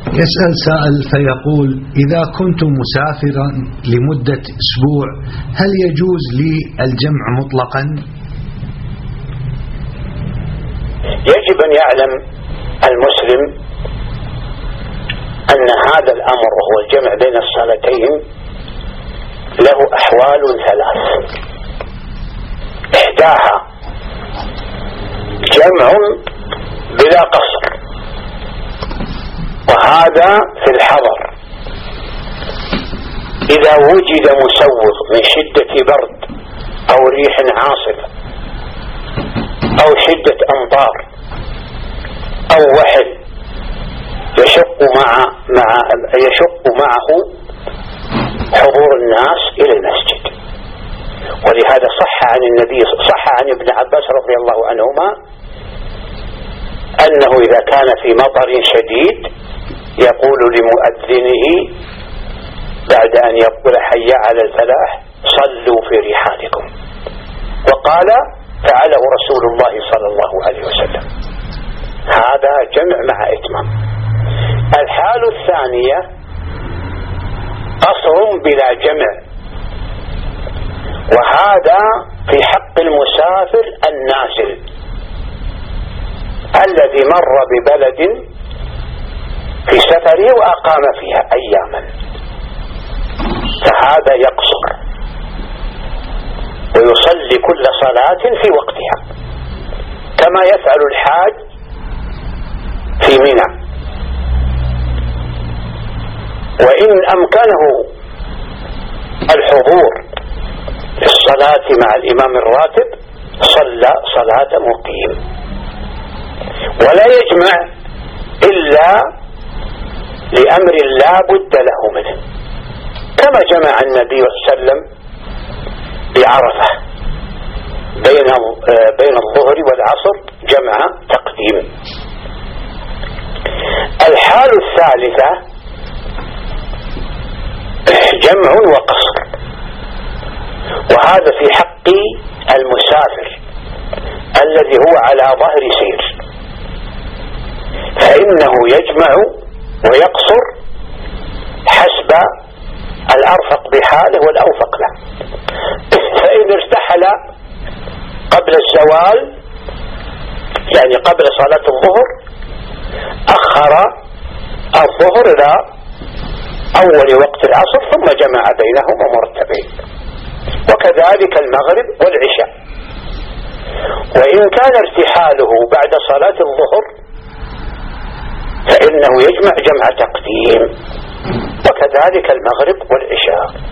يسأل سائل فيقول: إذا كنت مسافرا لمدة أسبوع هل يجوز لي الجمع مطلقا؟ يجب أن يعلم المسلم أن هذا الأمر وهو الجمع بين الصلاتين له أحوال ثلاث. إحداها جمع بلا قصر، وهذا في الحضر إذا وجد مسوغ من شدة برد أو ريح عاصفة أو شدة أمطار أو وحل يشق معه حضور الناس إلى المسجد. ولهذا صح عن ابن عباس رضي الله عنهما أنه إذا كان في مطر شديد يقول لمؤذنه بعد أن يقول حي على الفلاح: صلوا في رحالكم. وقال فعله رسول الله صلى الله عليه وسلم. هذا جمع مع إتمام. الحال الثانية قصر بلا جمع، وهذا في حق المسافر النازل الذي مر ببلد في سفره وأقام فيها أياما، فهذا يقصر ويصلي كل صلاة في وقتها كما يفعل الحاج في منى. وإن أمكنه الحضور للصلاة مع الإمام الراتب صلى صلاة مقيم، ولا يجمع إلا لأمر لا بد له منه، كما جمع النبي صلى الله عليه وسلم بعرفة بين الظهر والعصر جمع تقديم. الحال الثالثة جمع وقصر، وهذا في حق المسافر الذي هو على ظهر سير، فإنه يجمع ويقصر حسب الأرفق بحاله والأوفق له. فإن ارتحل قبل الزوال يعني قبل صلاة الظهر أخر الظهر إلى أول وقت العصر ثم جمع بينهما مرتبين، وكذلك المغرب والعشاء. وإن كان ارتحاله بعد صلاة الظهر فإنه يجمع جمع تقديم، وكذلك المغرب والعشاء.